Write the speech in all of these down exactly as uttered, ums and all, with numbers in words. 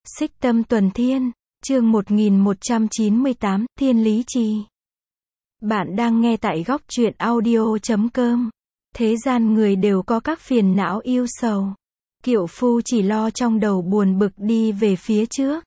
Xích Tâm Tuần Thiên, chương một nghìn một trăm chín mươi tám, Thiên Lý Trì. Bạn đang nghe tại góc truyện audio chấm com. Thế gian người đều có các phiền não yêu sầu. Kiệu phu chỉ lo trong đầu buồn bực đi về phía trước.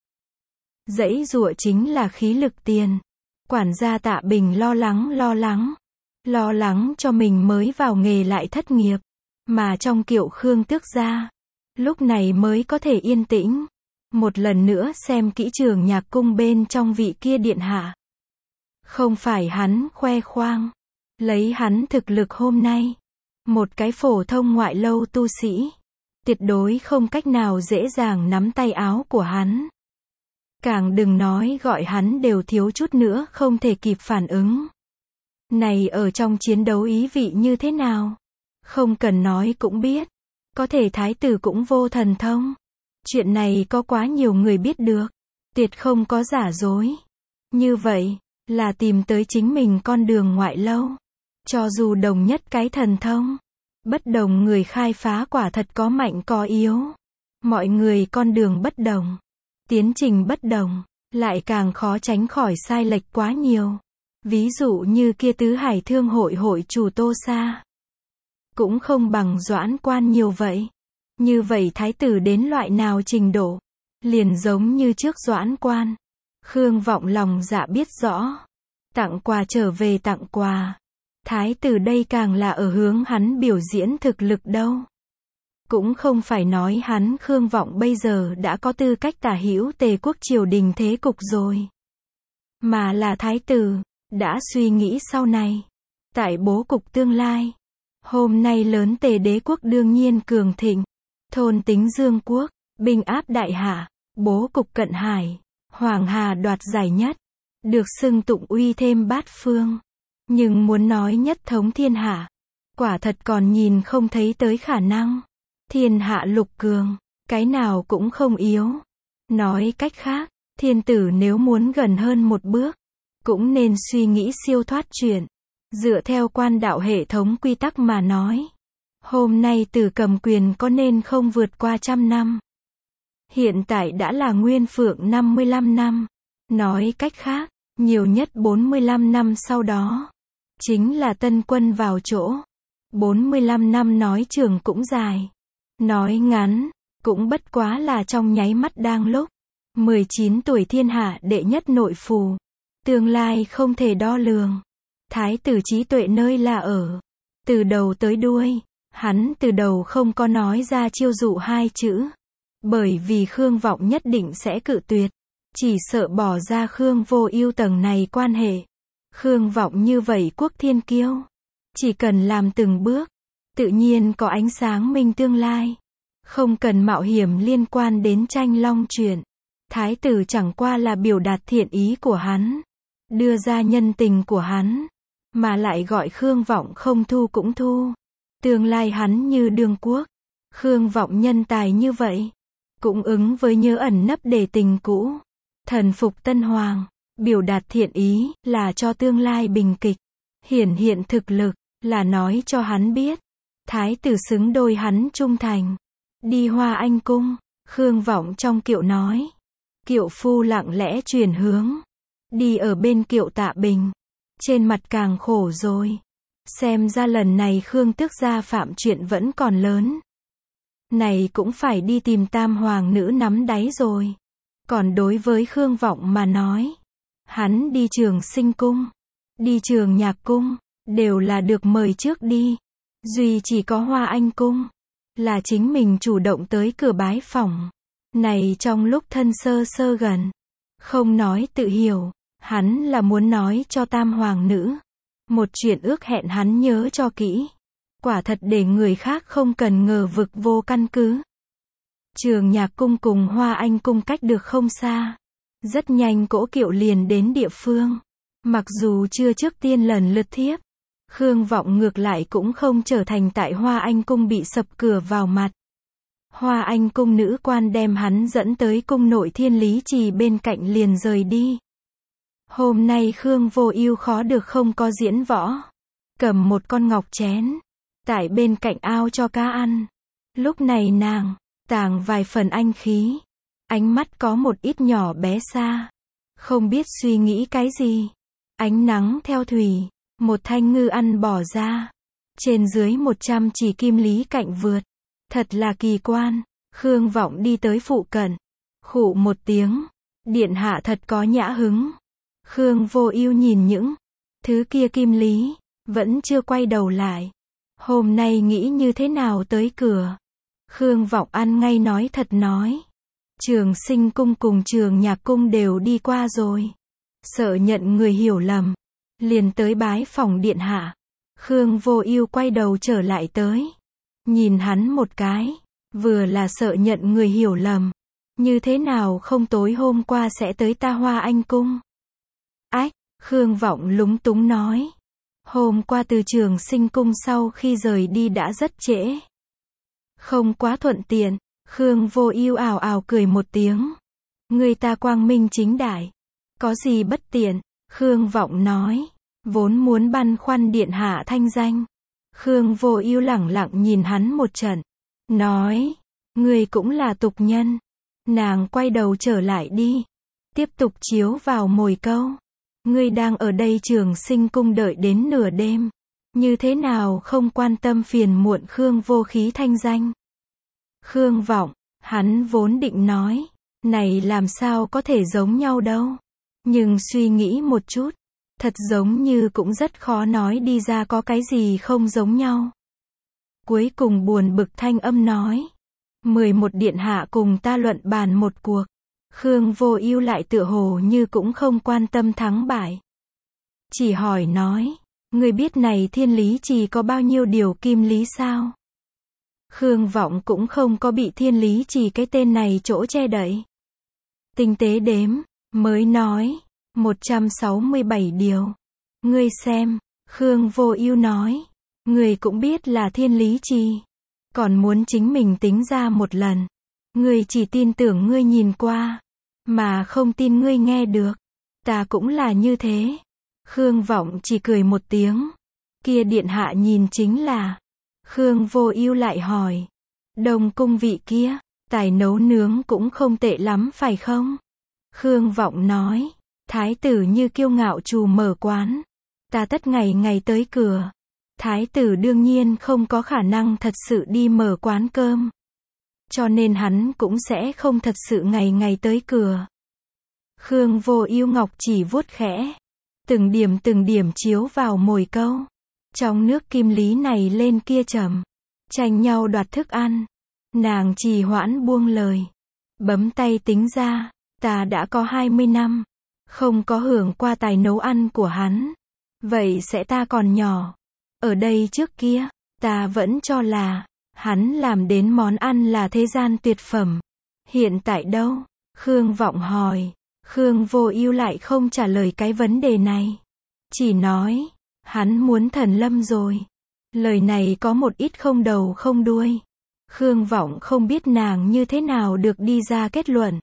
Dãy giụa chính là khí lực tiền. Quản gia Tạ Bình lo lắng lo lắng. Lo lắng cho mình mới vào nghề lại thất nghiệp. Mà trong kiệu Khương Tước gia, lúc này mới có thể yên tĩnh. Một lần nữa xem kỹ Trường Nhạc Cung bên trong vị kia điện hạ. Không phải hắn khoe khoang. Lấy hắn thực lực hôm nay. Một cái phổ thông ngoại lâu tu sĩ. Tuyệt đối không cách nào dễ dàng nắm tay áo của hắn. Càng đừng nói gọi hắn đều thiếu chút nữa không thể kịp phản ứng. Này ở trong chiến đấu ý vị như thế nào? Không cần nói cũng biết. Có thể thái tử cũng vô thần thông. Chuyện này có quá nhiều người biết được. Tuyệt không có giả dối. Như vậy, là tìm tới chính mình con đường ngoại lâu. Cho dù đồng nhất cái thần thông. Bất đồng người khai phá quả thật có mạnh có yếu. Mọi người con đường bất đồng. Tiến trình bất đồng. Lại càng khó tránh khỏi sai lệch quá nhiều. Ví dụ như kia Tứ Hải Thương hội hội chủ Tô Sa. Cũng không bằng Doãn Quan nhiều vậy. Như vậy thái tử đến loại nào trình độ? Liền giống như trước Doãn Quan. Khương Vọng lòng dạ biết rõ. Tặng quà trở về tặng quà. Thái tử đây càng là ở hướng hắn biểu diễn thực lực đâu. Cũng không phải nói hắn Khương Vọng bây giờ đã có tư cách tả hữu Tề quốc triều đình thế cục rồi. Mà là thái tử, đã suy nghĩ sau này. Tại bố cục tương lai. Hôm nay lớn Tề đế quốc đương nhiên cường thịnh. Thôn tính Dương quốc, binh áp đại hạ, bố cục cận hải, Hoàng Hà đoạt giải nhất. Được xưng tụng uy thêm bát phương. Nhưng muốn nói nhất thống thiên hạ, quả thật còn nhìn không thấy tới khả năng. Thiên hạ lục cường, cái nào cũng không yếu. Nói cách khác, thiên tử nếu muốn gần hơn một bước, cũng nên suy nghĩ siêu thoát chuyện. Dựa theo quan đạo hệ thống quy tắc mà nói. Hôm nay tử cầm quyền có nên không vượt qua trăm năm. Hiện tại đã là Nguyên Phượng năm mươi lăm năm. Nói cách khác, nhiều nhất bốn mươi lăm năm sau đó. Chính là tân quân vào chỗ. bốn mươi lăm năm nói trường cũng dài. Nói ngắn, cũng bất quá là trong nháy mắt đang lúc. mười chín tuổi thiên hạ đệ nhất nội phù. Tương lai không thể đo lường. Thái tử trí tuệ nơi là ở. Từ đầu tới đuôi. Hắn từ đầu không có nói ra chiêu dụ hai chữ. Bởi vì Khương Vọng nhất định sẽ cự tuyệt. Chỉ sợ bỏ ra Khương Vô Ưu tầng này quan hệ. Khương Vọng như vậy quốc thiên kiêu. Chỉ cần làm từng bước. Tự nhiên có ánh sáng minh tương lai. Không cần mạo hiểm liên quan đến tranh long chuyện. Thái tử chẳng qua là biểu đạt thiện ý của hắn. Đưa ra nhân tình của hắn. Mà lại gọi Khương Vọng không thu cũng thu. Tương lai hắn như đương quốc. Khương Vọng nhân tài như vậy. Cũng ứng với nhớ ẩn nấp để tình cũ. Thần phục tân hoàng. Biểu đạt thiện ý là cho tương lai bình kịch. Hiển hiện thực lực là nói cho hắn biết. Thái tử xứng đôi hắn trung thành. Đi Hoa Anh cung. Khương Vọng trong kiệu nói. Kiệu phu lặng lẽ chuyển hướng. Đi ở bên kiệu Tạ Bình. Trên mặt càng khổ rồi. Xem ra lần này Khương Tước gia phạm chuyện vẫn còn lớn. Này cũng phải đi tìm tam hoàng nữ nắm đáy rồi. Còn đối với Khương Vọng mà nói. Hắn đi Trường Sinh cung. Đi Trường Nhạc cung. Đều là được mời trước đi. Duy chỉ có Hoa Anh cung. Là chính mình chủ động tới cửa bái phỏng. Này trong lúc thân sơ sơ gần. Không nói tự hiểu. Hắn là muốn nói cho tam hoàng nữ. Một chuyện ước hẹn hắn nhớ cho kỹ. Quả thật để người khác không cần ngờ vực vô căn cứ. Trường Nhạc cung cùng Hoa Anh cung cách được không xa. Rất nhanh cỗ kiệu liền đến địa phương. Mặc dù chưa trước tiên lần lượt thiếp. Khương Vọng ngược lại cũng không trở thành tại Hoa Anh cung bị sập cửa vào mặt. Hoa Anh cung nữ quan đem hắn dẫn tới cung nội Thiên Lý Trì bên cạnh liền rời đi. Hôm nay Khương Vô Ưu khó được không có diễn võ. Cầm một con ngọc chén. Tại bên cạnh ao cho cá ăn. Lúc này nàng, tàng vài phần anh khí. Ánh mắt có một ít nhỏ bé xa. Không biết suy nghĩ cái gì. Ánh nắng theo thủy. Một thanh ngư ăn bỏ ra. Trên dưới một trăm chỉ kim lý cạnh vượt. Thật là kỳ quan. Khương Vọng đi tới phụ cận. Khụ một tiếng. Điện hạ thật có nhã hứng. Khương Vô Ưu nhìn những thứ kia kim lý. Vẫn chưa quay đầu lại. Hôm nay nghĩ như thế nào tới cửa. Khương Vọng ăn ngay nói thật nói. Trường Sinh cung cùng Trường Nhạc cung đều đi qua rồi. Sợ nhận người hiểu lầm. Liền tới bái phòng điện hạ. Khương Vô Ưu quay đầu trở lại tới. Nhìn hắn một cái. Vừa là sợ nhận người hiểu lầm. Như thế nào không tối hôm qua sẽ tới ta Hoa Anh cung. Ách, Khương Vọng lúng túng nói. Hôm qua từ Trường Sinh cung sau khi rời đi đã rất trễ. Không quá thuận tiện. Khương Vô Ưu ảo ảo cười một tiếng. Người ta quang minh chính đại. Có gì bất tiện. Khương Vọng nói. Vốn muốn băn khoăn điện hạ thanh danh. Khương Vô Ưu lẳng lặng nhìn hắn một trận. Nói. Người cũng là tục nhân. Nàng quay đầu trở lại đi. Tiếp tục chiếu vào mồi câu. Ngươi đang ở đây Trường Sinh cung đợi đến nửa đêm. Như thế nào không quan tâm phiền muộn Khương Vô Khí thanh danh. Khương Vọng, hắn vốn định nói. Này làm sao có thể giống nhau đâu. Nhưng suy nghĩ một chút. Thật giống như cũng rất khó nói đi ra có cái gì không giống nhau. Cuối cùng buồn bực thanh âm nói. mười một điện hạ cùng ta luận bàn một cuộc. Khương Vô Ưu lại tựa hồ như cũng không quan tâm thắng bại. Chỉ hỏi nói. Ngươi biết này Thiên Lý Trì có bao nhiêu điều kim lý sao? Khương Vọng cũng không có bị Thiên Lý Trì cái tên này chỗ che đậy. Tinh tế đếm. Mới nói. một trăm sáu mươi bảy điều. Ngươi xem. Khương Vô Ưu nói. Ngươi cũng biết là Thiên Lý Trì. Còn muốn chính mình tính ra một lần. Ngươi chỉ tin tưởng ngươi nhìn qua. Mà không tin ngươi nghe được. Ta cũng là như thế. Khương Vọng chỉ cười một tiếng. Kia điện hạ nhìn chính là. Khương Vô Ưu lại hỏi. Đông cung vị kia. Tài nấu nướng cũng không tệ lắm phải không? Khương Vọng nói. Thái tử như kiêu ngạo trù mở quán. Ta tất ngày ngày tới cửa. Thái tử đương nhiên không có khả năng thật sự đi mở quán cơm. Cho nên hắn cũng sẽ không thật sự ngày ngày tới cửa. Khương Vô Ưu ngọc chỉ vuốt khẽ. Từng điểm từng điểm chiếu vào mồi câu. Trong nước kim lý này lên kia trầm. Tranh nhau đoạt thức ăn. Nàng trì hoãn buông lời. Bấm tay tính ra. Ta đã có hai mươi năm. Không có hưởng qua tài nấu ăn của hắn. Vậy sẽ ta còn nhỏ. Ở đây trước kia. Ta vẫn cho là. Hắn làm đến món ăn là thế gian tuyệt phẩm. Hiện tại đâu? Khương Vọng hỏi. Khương Vô Ưu lại không trả lời cái vấn đề này. Chỉ nói. Hắn muốn thần lâm rồi. Lời này có một ít không đầu không đuôi. Khương Vọng không biết nàng như thế nào được đi ra kết luận.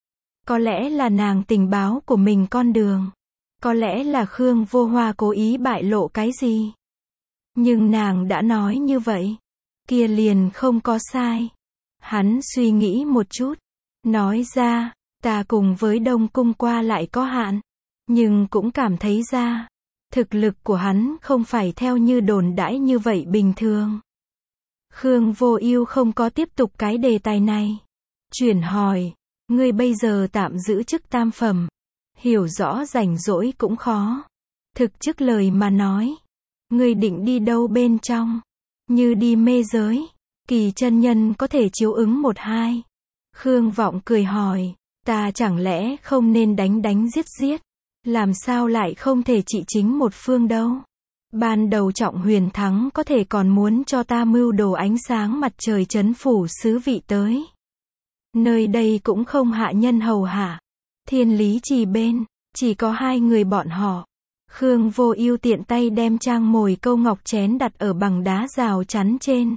Có lẽ là nàng tình báo của mình con đường. Có lẽ là Khương Vô Hoa cố ý bại lộ cái gì. Nhưng nàng đã nói như vậy. Kia liền không có sai. Hắn suy nghĩ một chút. Nói ra, ta cùng với Đông cung qua lại có hạn. Nhưng cũng cảm thấy ra. Thực lực của hắn không phải theo như đồn đãi như vậy bình thường. Khương Vô Ưu không có tiếp tục cái đề tài này. Chuyển hỏi. Ngươi bây giờ tạm giữ chức tam phẩm. Hiểu rõ rảnh rỗi cũng khó. Thực chức lời mà nói. Ngươi định đi đâu bên trong? Như đi mê giới. Kỳ chân nhân có thể chiếu ứng một hai. Khương Vọng cười hỏi. Ta chẳng lẽ không nên đánh đánh giết giết? Làm sao lại không thể trị chính một phương đâu? Ban đầu Trọng Huyền Thắng có thể còn muốn cho ta mưu đồ ánh sáng mặt trời trấn phủ sứ vị tới. Nơi đây cũng không hạ nhân hầu hạ. Thiên Lý Trì bên, chỉ có hai người bọn họ. Khương Vô Ưu tiện tay đem trang mồi câu ngọc chén đặt ở bằng đá rào chắn trên.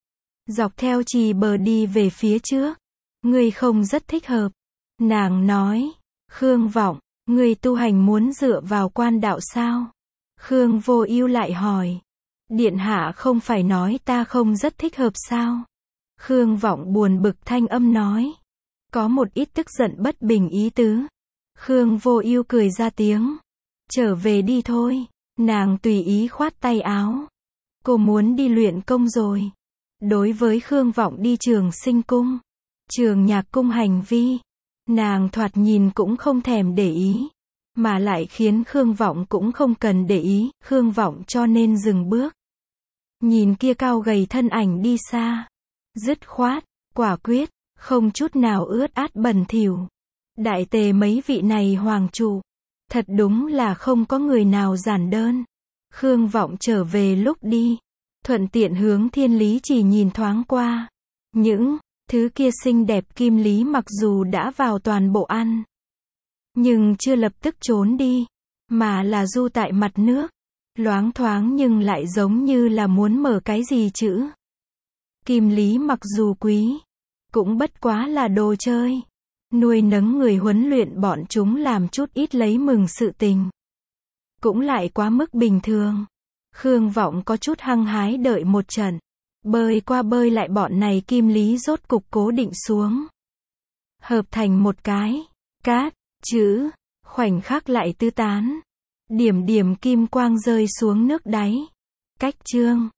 Dọc theo trì bờ đi về phía trước. Ngươi không rất thích hợp. Nàng nói. Khương Vọng, ngươi tu hành muốn dựa vào quan đạo sao? Khương Vô Ưu lại hỏi. Điện hạ không phải nói ta không rất thích hợp sao? Khương Vọng buồn bực thanh âm nói. có một ít tức giận bất bình ý tứ. Khương Vô Ưu cười ra tiếng. Trở về đi thôi. Nàng tùy ý khoát tay áo. Cô muốn đi luyện công rồi. Đối với Khương Vọng đi Trường Sinh cung, Trường Nhạc cung hành vi, nàng thoạt nhìn cũng không thèm để ý, mà lại khiến Khương Vọng cũng không cần để ý, Khương Vọng cho nên dừng bước. Nhìn kia cao gầy thân ảnh đi xa, dứt khoát, quả quyết, không chút nào ướt át bẩn thỉu. Đại tề mấy vị này hoàng chủ, thật đúng là không có người nào giản đơn. Khương Vọng trở về lúc đi, thuận tiện hướng Thiên Lý Chỉ nhìn thoáng qua. Những thứ kia xinh đẹp kim lý mặc dù đã vào toàn bộ ăn, nhưng chưa lập tức trốn đi, mà là du tại mặt nước, loáng thoáng nhưng lại giống như là muốn mở cái gì chữ. Kim lý mặc dù quý, cũng bất quá là đồ chơi, nuôi nấng người huấn luyện bọn chúng làm chút ít lấy mừng sự tình, cũng lại quá mức bình thường. Khương Vọng có chút hăng hái đợi một trận, bơi qua bơi lại bọn này kim lý rốt cục cố định xuống, hợp thành một cái cát chữ, khoảnh khắc lại tứ tán, điểm điểm kim quang rơi xuống nước đáy. Cách chương